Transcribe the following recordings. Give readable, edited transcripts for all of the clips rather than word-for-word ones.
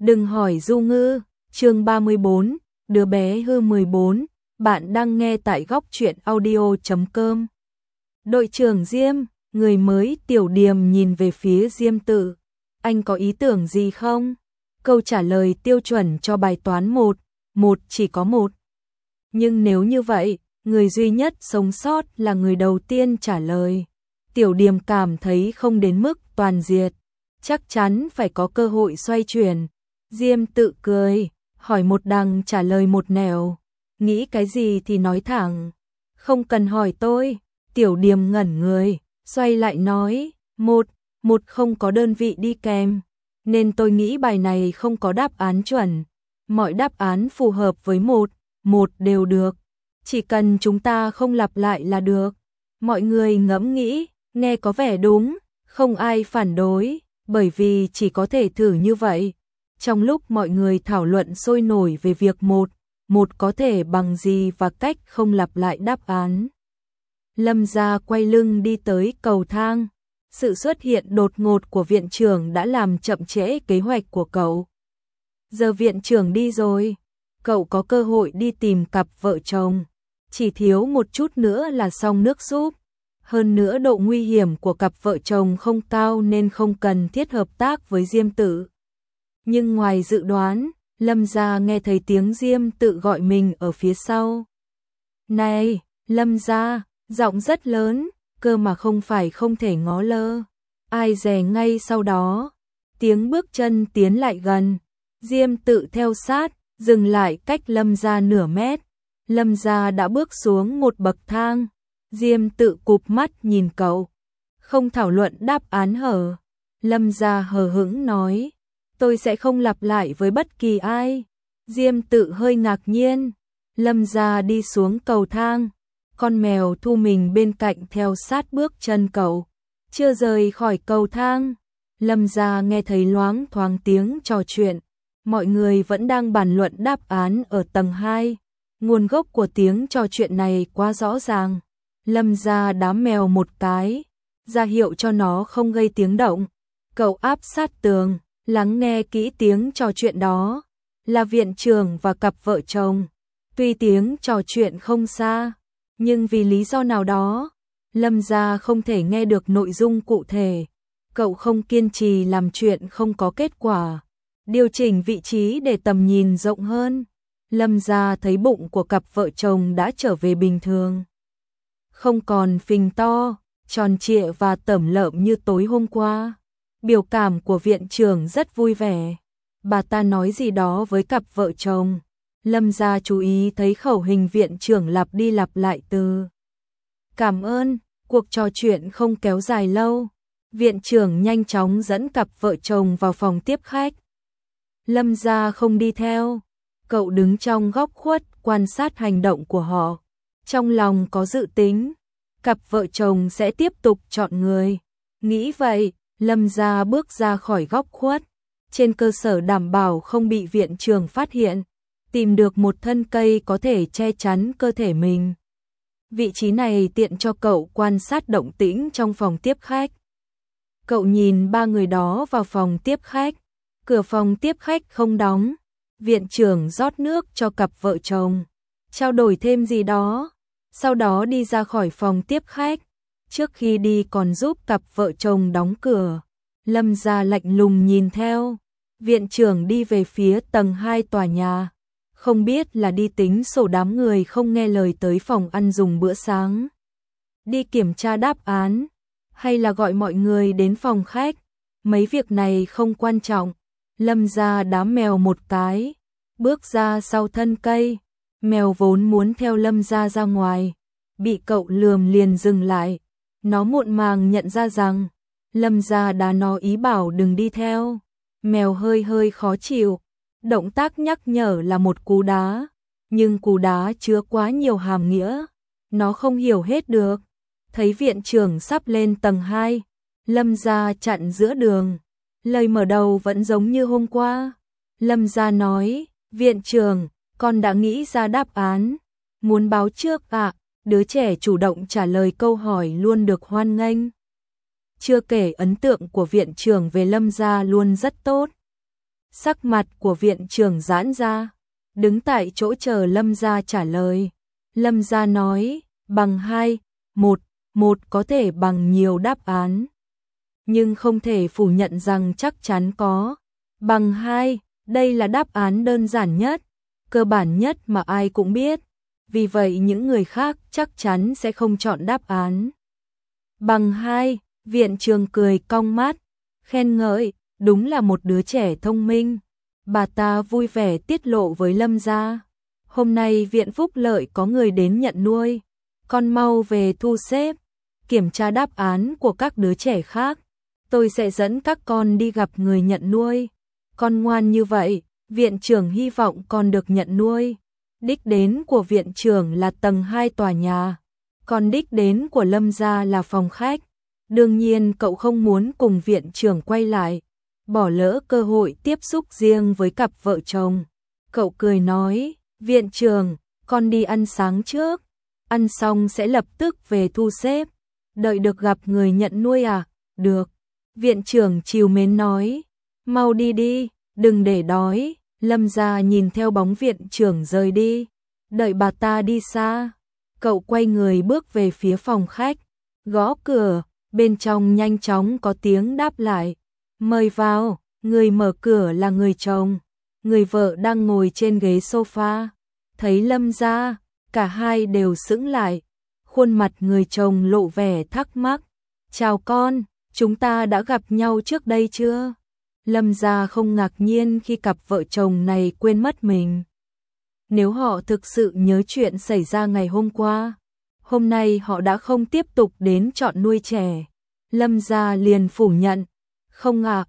Đừng hỏi Du Ngư, chương 34, đứa bé hư 14, bạn đang nghe tại góc truyện audio.com. Đội trưởng Diêm, người mới. Tiểu Điềm nhìn về phía Diêm Tự. Anh có ý tưởng gì không? Câu trả lời tiêu chuẩn cho bài toán 1, chỉ có một. Nhưng nếu như vậy, người duy nhất sống sót là người đầu tiên trả lời. Tiểu Điềm cảm thấy không đến mức toàn diệt, chắc chắn phải có cơ hội xoay chuyển. Diêm Tự cười, hỏi một đằng trả lời một nẻo. Nghĩ cái gì thì nói thẳng. Không cần hỏi tôi. Tiểu Điềm ngẩn người, xoay lại nói, một không có đơn vị đi kèm, nên tôi nghĩ bài này không có đáp án chuẩn. Mọi đáp án phù hợp với một đều được. Chỉ cần chúng ta không lặp lại là được. Mọi người ngẫm nghĩ, nghe có vẻ đúng, không ai phản đối, bởi vì chỉ có thể thử như vậy. Trong lúc mọi người thảo luận sôi nổi về việc một có thể bằng gì và cách không lặp lại đáp án, Lâm Gia quay lưng đi tới cầu thang. Sự xuất hiện đột ngột của viện trưởng đã làm chậm trễ kế hoạch của cậu. Giờ viện trưởng đi rồi, cậu có cơ hội đi tìm cặp vợ chồng. Chỉ thiếu một chút nữa là xong nước súp. Hơn nữa độ nguy hiểm của cặp vợ chồng không cao nên không cần thiết hợp tác với Diêm Tự. Nhưng ngoài dự đoán, Lâm Gia nghe thấy tiếng Diêm Tự gọi mình ở phía sau. Này, Lâm Gia, giọng rất lớn, cơ mà không phải không thể ngó lơ. Ai dè ngay sau đó, tiếng bước chân tiến lại gần. Diêm Tự theo sát, dừng lại cách Lâm Gia nửa mét. Lâm Gia đã bước xuống một bậc thang. Diêm Tự cụp mắt nhìn cậu. Không thảo luận đáp án hở. Lâm Gia hờ hững nói, tôi sẽ không lặp lại với bất kỳ ai. Diêm Tự hơi ngạc nhiên. Lâm Gia đi xuống cầu thang. Con mèo Thu mình bên cạnh theo sát bước chân cậu. Chưa rời khỏi cầu thang, Lâm Gia nghe thấy loáng thoáng tiếng trò chuyện. Mọi người vẫn đang bàn luận đáp án ở tầng 2. Nguồn gốc của tiếng trò chuyện này quá rõ ràng. Lâm Gia đám mèo một cái, ra hiệu cho nó không gây tiếng động. Cậu áp sát tường, lắng nghe kỹ tiếng trò chuyện đó. Là viện trưởng và cặp vợ chồng. Tuy tiếng trò chuyện không xa, nhưng vì lý do nào đó, Lâm Gia không thể nghe được nội dung cụ thể. Cậu không kiên trì làm chuyện không có kết quả. Điều chỉnh vị trí để tầm nhìn rộng hơn. Lâm Gia thấy bụng của cặp vợ chồng đã trở về bình thường. Không còn phình to, tròn trịa và tởm lợm như tối hôm qua. Biểu cảm của viện trưởng rất vui vẻ. Bà ta nói gì đó với cặp vợ chồng. Lâm Gia chú ý thấy khẩu hình viện trưởng lặp đi lặp lại từ cảm ơn. Cuộc trò chuyện không kéo dài lâu. Viện trưởng nhanh chóng dẫn cặp vợ chồng vào phòng tiếp khách. Lâm Gia không đi theo. Cậu đứng trong góc khuất quan sát hành động của họ. Trong lòng có dự tính, cặp vợ chồng sẽ tiếp tục chọn người. Nghĩ vậy, Lâm Gia bước ra khỏi góc khuất. Trên cơ sở đảm bảo không bị viện trưởng phát hiện, tìm được một thân cây có thể che chắn cơ thể mình. Vị trí này tiện cho cậu quan sát động tĩnh trong phòng tiếp khách. Cậu nhìn ba người đó vào phòng tiếp khách. Cửa phòng tiếp khách không đóng. Viện trưởng rót nước cho cặp vợ chồng, trao đổi thêm gì đó, sau đó đi ra khỏi phòng tiếp khách. Trước khi đi còn giúp cặp vợ chồng đóng cửa. Lâm Gia lạnh lùng nhìn theo. Viện trưởng đi về phía tầng 2 tòa nhà. Không biết là đi tính sổ đám người không nghe lời tới phòng ăn dùng bữa sáng, đi kiểm tra đáp án, hay là gọi mọi người đến phòng khách. Mấy việc này không quan trọng. Lâm Gia đám mèo một cái, bước ra sau thân cây. Mèo vốn muốn theo Lâm Gia ra ngoài, bị cậu lườm liền dừng lại. Nó muộn màng nhận ra rằng Lâm Gia đá nó ý bảo đừng đi theo. Mèo hơi khó chịu. Động tác nhắc nhở là một cú đá, nhưng cú đá chứa quá nhiều hàm nghĩa, nó không hiểu hết được. Thấy viện trưởng sắp lên tầng 2, Lâm Gia chặn giữa đường. Lời mở đầu vẫn giống như hôm qua. Lâm Gia nói, viện trưởng, con đã nghĩ ra đáp án. Muốn báo trước ạ? Đứa trẻ chủ động trả lời câu hỏi luôn được hoan nghênh. Chưa kể ấn tượng của viện trưởng về Lâm Gia luôn rất tốt. Sắc mặt của viện trưởng giãn ra, đứng tại chỗ chờ Lâm Gia trả lời. Lâm Gia nói, bằng 2, 1 có thể bằng nhiều đáp án. Nhưng không thể phủ nhận rằng chắc chắn có. Bằng 2, đây là đáp án đơn giản nhất, cơ bản nhất mà ai cũng biết. Vì vậy những người khác chắc chắn sẽ không chọn đáp án. Bằng 2, viện trưởng cười cong mắt, khen ngợi, đúng là một đứa trẻ thông minh. Bà ta vui vẻ tiết lộ với Lâm Gia. Hôm nay viện phúc lợi có người đến nhận nuôi. Con mau về thu xếp, kiểm tra đáp án của các đứa trẻ khác. Tôi sẽ dẫn các con đi gặp người nhận nuôi. Con ngoan như vậy, viện trưởng hy vọng con được nhận nuôi. Đích đến của viện trưởng là tầng 2 tòa nhà, còn đích đến của Lâm Gia là phòng khách. Đương nhiên cậu không muốn cùng viện trưởng quay lại, bỏ lỡ cơ hội tiếp xúc riêng với cặp vợ chồng. Cậu cười nói, viện trưởng, con đi ăn sáng trước, ăn xong sẽ lập tức về thu xếp. Đợi được gặp người nhận nuôi à? Được. Viện trưởng trìu mến nói, mau đi đi, đừng để đói. Lâm Gia nhìn theo bóng viện trưởng rời đi, đợi bà ta đi xa, cậu quay người bước về phía phòng khách, gõ cửa, bên trong nhanh chóng có tiếng đáp lại, mời vào. Người mở cửa là người chồng, người vợ đang ngồi trên ghế sofa. Thấy Lâm Gia, cả hai đều sững lại, khuôn mặt người chồng lộ vẻ thắc mắc. Chào con, chúng ta đã gặp nhau trước đây chưa? Lâm Gia không ngạc nhiên khi cặp vợ chồng này quên mất mình. Nếu họ thực sự nhớ chuyện xảy ra ngày hôm qua, hôm nay họ đã không tiếp tục đến chọn nuôi trẻ. Lâm Gia liền phủ nhận, không ạ,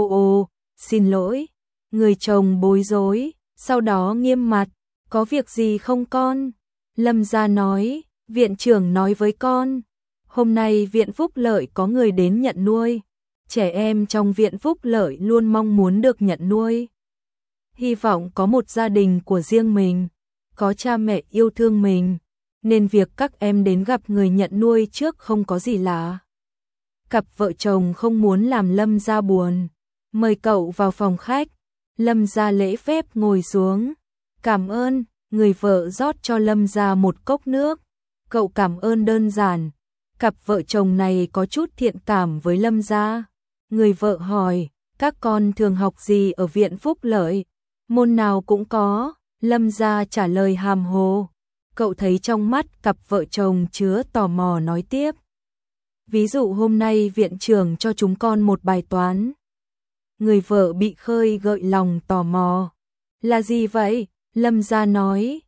xin lỗi. Người chồng bối rối, sau đó nghiêm mặt, có việc gì không con? Lâm Gia nói, viện trưởng nói với con, hôm nay viện phúc lợi có người đến nhận nuôi. Trẻ em trong viện phúc lợi luôn mong muốn được nhận nuôi. Hy vọng có một gia đình của riêng mình, có cha mẹ yêu thương mình, nên việc các em đến gặp người nhận nuôi trước không có gì lạ. Cặp vợ chồng không muốn làm Lâm Gia buồn, mời cậu vào phòng khách. Lâm Gia lễ phép ngồi xuống. Cảm ơn, người vợ rót cho Lâm Gia một cốc nước. Cậu cảm ơn đơn giản. Cặp vợ chồng này có chút thiện cảm với Lâm Gia. Người vợ hỏi, các con thường học gì ở viện phúc lợi? Môn nào cũng có. Lâm Gia trả lời hàm hồ. Cậu thấy trong mắt cặp vợ chồng chứa tò mò nói tiếp. Ví dụ hôm nay viện trưởng cho chúng con một bài toán. Người vợ bị khơi gợi lòng tò mò. Là gì vậy? Lâm Gia nói,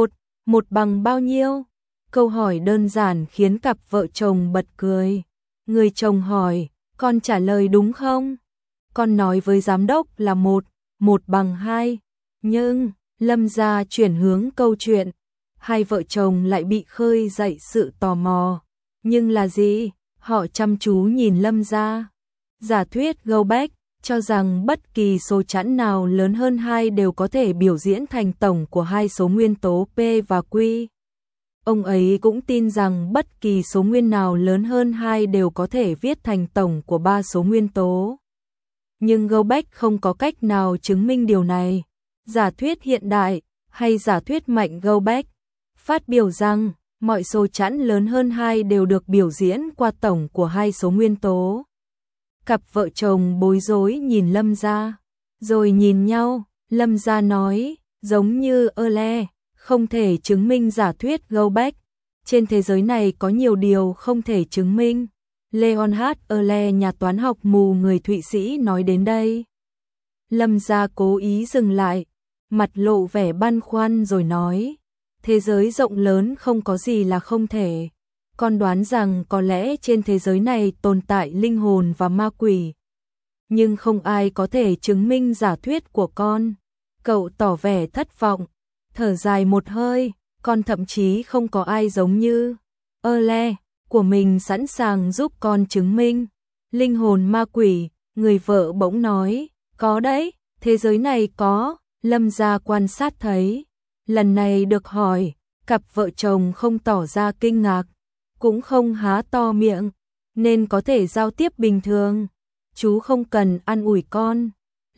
một bằng bao nhiêu? Câu hỏi đơn giản khiến cặp vợ chồng bật cười. Người chồng hỏi, con trả lời đúng không? Con nói với giám đốc là một bằng 2. Nhưng, Lâm Gia chuyển hướng câu chuyện. Hai vợ chồng lại bị khơi dậy sự tò mò. Nhưng là gì? Họ chăm chú nhìn Lâm Gia. Giả thuyết Goldbach cho rằng bất kỳ số chẵn nào lớn hơn 2 đều có thể biểu diễn thành tổng của hai số nguyên tố P và Q. Ông ấy cũng tin rằng bất kỳ số nguyên nào lớn hơn 2 đều có thể viết thành tổng của 3 số nguyên tố. Nhưng Goldbach không có cách nào chứng minh điều này. Giả thuyết hiện đại, hay giả thuyết mạnh Goldbach, phát biểu rằng mọi số chẵn lớn hơn 2 đều được biểu diễn qua tổng của hai số nguyên tố. Cặp vợ chồng bối rối nhìn Lâm Gia, rồi nhìn nhau. Lâm Gia nói, giống như Euler, không thể chứng minh giả thuyết Goldbach. Trên thế giới này có nhiều điều không thể chứng minh. Leonhard Euler, nhà toán học mù người Thụy Sĩ nói đến đây. Lâm Gia cố ý dừng lại, mặt lộ vẻ băn khoăn rồi nói, thế giới rộng lớn không có gì là không thể. Con đoán rằng có lẽ trên thế giới này tồn tại linh hồn và ma quỷ. Nhưng không ai có thể chứng minh giả thuyết của con. Cậu tỏ vẻ thất vọng, thở dài một hơi, con thậm chí không có ai giống như Euler của mình sẵn sàng giúp con chứng minh. Linh hồn ma quỷ, người vợ bỗng nói, có đấy, thế giới này có. Lâm Gia quan sát thấy. Lần này được hỏi, cặp vợ chồng không tỏ ra kinh ngạc, cũng không há to miệng, nên có thể giao tiếp bình thường. Chú không cần an ủi con.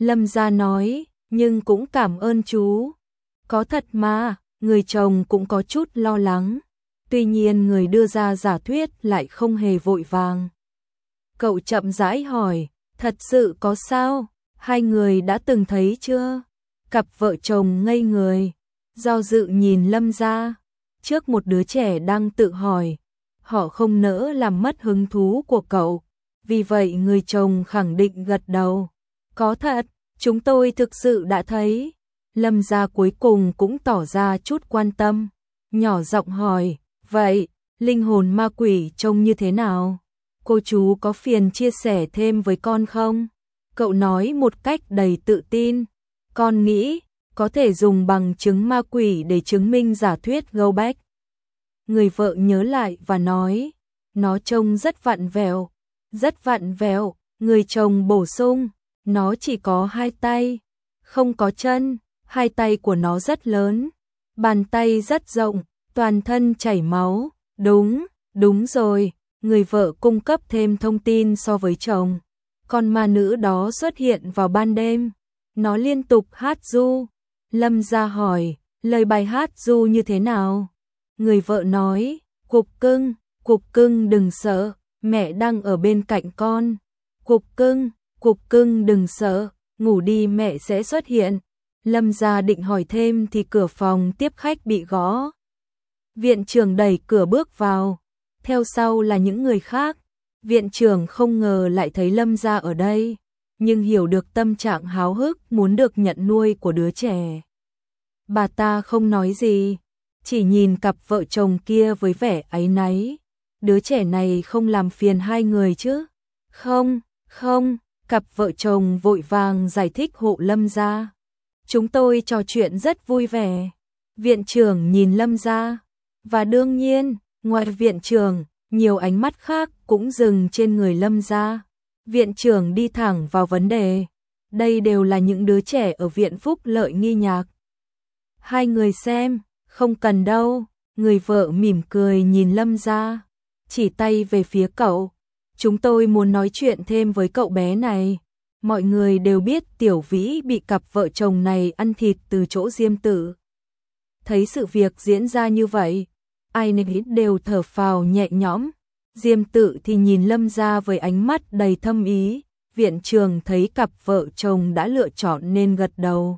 Lâm gia nói, nhưng cũng cảm ơn chú. Có thật mà, người chồng cũng có chút lo lắng. Tuy nhiên người đưa ra giả thuyết lại không hề vội vàng. Cậu chậm rãi hỏi, thật sự có sao? Hai người đã từng thấy chưa? Cặp vợ chồng ngây người, do dự nhìn Lâm gia. Trước một đứa trẻ đang tự hỏi, họ không nỡ làm mất hứng thú của cậu. Vì vậy người chồng khẳng định gật đầu. Có thật, chúng tôi thực sự đã thấy. Lâm gia cuối cùng cũng tỏ ra chút quan tâm, nhỏ giọng hỏi, vậy, linh hồn ma quỷ trông như thế nào? Cô chú có phiền chia sẻ thêm với con không? Cậu nói một cách đầy tự tin. Con nghĩ, có thể dùng bằng chứng ma quỷ để chứng minh giả thuyết Go Back. Người vợ nhớ lại và nói, nó trông rất vặn vẹo. Rất vặn vẹo, người chồng bổ sung, nó chỉ có hai tay, không có chân, hai tay của nó rất lớn, bàn tay rất rộng, toàn thân chảy máu. Đúng rồi, người vợ cung cấp thêm thông tin so với chồng. Con ma nữ đó xuất hiện vào ban đêm, nó liên tục hát ru. Lâm gia hỏi, lời bài hát ru như thế nào? Người vợ nói, cục cưng đừng sợ, mẹ đang ở bên cạnh con. Cục cưng đừng sợ, ngủ đi mẹ sẽ xuất hiện. Lâm gia định hỏi thêm thì cửa phòng tiếp khách bị gõ. Viện trưởng đẩy cửa bước vào, theo sau là những người khác. Viện trưởng không ngờ lại thấy Lâm gia ở đây, nhưng hiểu được tâm trạng háo hức muốn được nhận nuôi của đứa trẻ. Bà ta không nói gì, chỉ nhìn cặp vợ chồng kia với vẻ áy náy. Đứa trẻ này không làm phiền hai người chứ? Không, cặp vợ chồng vội vàng giải thích hộ Lâm gia. Chúng tôi trò chuyện rất vui vẻ. Viện trưởng nhìn Lâm gia, và đương nhiên, ngoài viện trưởng, nhiều ánh mắt khác cũng dừng trên người Lâm gia. Viện trưởng đi thẳng vào vấn đề. Đây đều là những đứa trẻ ở viện phúc lợi nghi nhạc. Hai người xem, không cần đâu. Người vợ mỉm cười nhìn Lâm gia, chỉ tay về phía cậu. Chúng tôi muốn nói chuyện thêm với cậu bé này. Mọi người đều biết Tiểu Vĩ bị cặp vợ chồng này ăn thịt từ chỗ Diêm Tử. Thấy sự việc diễn ra như vậy, ai nấy đều thở phào nhẹ nhõm. Diêm Tử thì nhìn Lâm gia với ánh mắt đầy thâm ý. Viện trưởng thấy cặp vợ chồng đã lựa chọn nên gật đầu,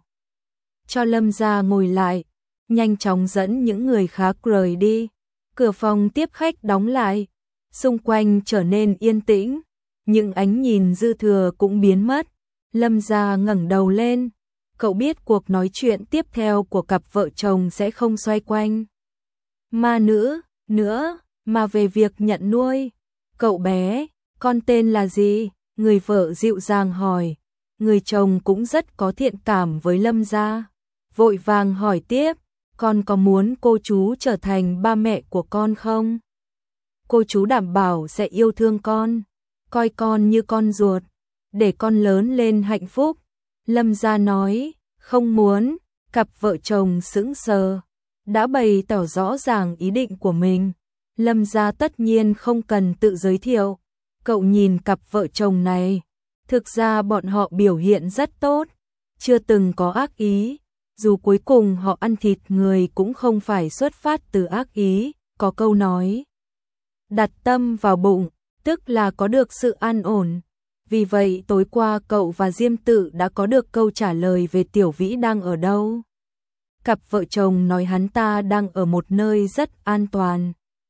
cho Lâm gia ngồi lại, nhanh chóng dẫn những người khác rời đi. Cửa phòng tiếp khách đóng lại, xung quanh trở nên yên tĩnh, những ánh nhìn dư thừa cũng biến mất. Lâm gia ngẩng đầu lên, cậu biết cuộc nói chuyện tiếp theo của cặp vợ chồng sẽ không xoay quanh ma nữ nữa, mà về việc nhận nuôi. Cậu bé, con tên là gì? Người vợ dịu dàng hỏi. Người chồng cũng rất có thiện cảm với Lâm gia, vội vàng hỏi tiếp, con có muốn cô chú trở thành ba mẹ của con không? Cô chú đảm bảo sẽ yêu thương con, coi con như con ruột, để con lớn lên hạnh phúc. Lâm gia nói, không muốn. Cặp vợ chồng sững sờ, đã bày tỏ rõ ràng ý định của mình. Lâm gia tất nhiên không cần tự giới thiệu. Cậu nhìn cặp vợ chồng này, thực ra bọn họ biểu hiện rất tốt, chưa từng có ác ý. Dù cuối cùng họ ăn thịt người cũng không phải xuất phát từ ác ý. Có câu nói, đặt tâm vào bụng, tức là có được sự an ổn. Vì vậy tối qua cậu và Diêm Tự đã có được câu trả lời về Tiểu Vĩ đang ở đâu. Cặp vợ chồng nói hắn ta đang ở một nơi rất an toàn.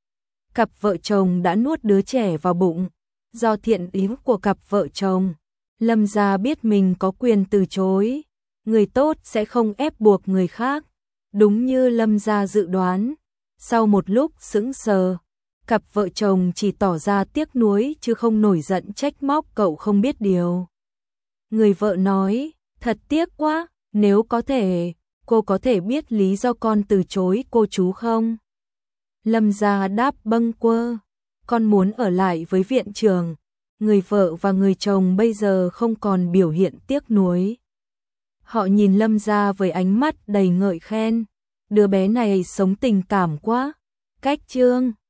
Cặp vợ chồng đã nuốt đứa trẻ vào bụng. Do thiện ý của cặp vợ chồng, Lâm gia biết mình có quyền từ chối. Người tốt sẽ không ép buộc người khác. Đúng như Lâm gia dự đoán. Sau một lúc sững sờ, cặp vợ chồng chỉ tỏ ra tiếc nuối chứ không nổi giận trách móc cậu không biết điều. Người vợ nói, thật tiếc quá, nếu có thể, cô có thể biết lý do con từ chối cô chú không? Lâm gia đáp bâng quơ, con muốn ở lại với viện trưởng. Người vợ và người chồng bây giờ không còn biểu hiện tiếc nuối. Họ nhìn Lâm gia với ánh mắt đầy ngợi khen. Đứa bé này sống tình cảm quá. Cách chương